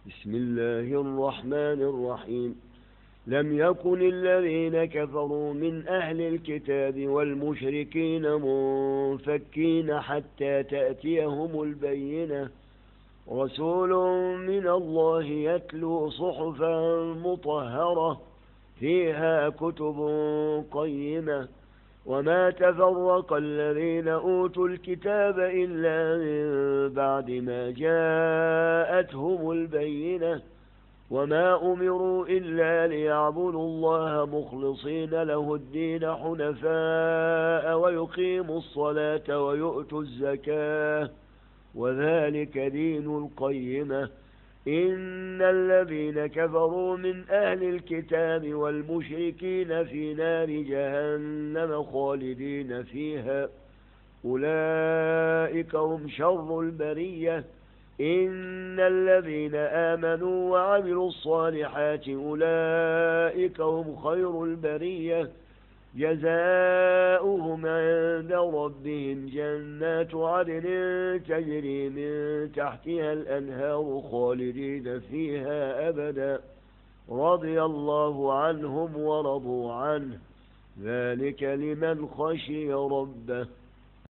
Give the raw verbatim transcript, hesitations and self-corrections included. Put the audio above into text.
بسم الله الرحمن الرحيم. لم يكن الذين كفروا من أهل الكتاب والمشركين منفكين حتى تأتيهم البينة، رسول من الله يتلو صحفا مطهرة فيها كتب قيمة، وما تفرق الذين أوتوا الكتاب إلا من بعد ما جاءتهم البينة، وما أمروا إلا ليعبدوا الله مخلصين له الدين حنفاء ويقيموا الصلاة ويؤتوا الزكاة، وذلك دين القيمة. إن الذين كفروا من أهل الكتاب والمشركين في نار جهنم خالدين فيها، أولئك هم شر البرية. إن الذين آمنوا وعملوا الصالحات أولئك هم خير البرية، جزاؤهم عند ربهم جنات عدن تجري من تحتها الأنهار خالدين فيها أبدا، رضي الله عنهم ورضوا عنه، ذلك لمن خشي ربه.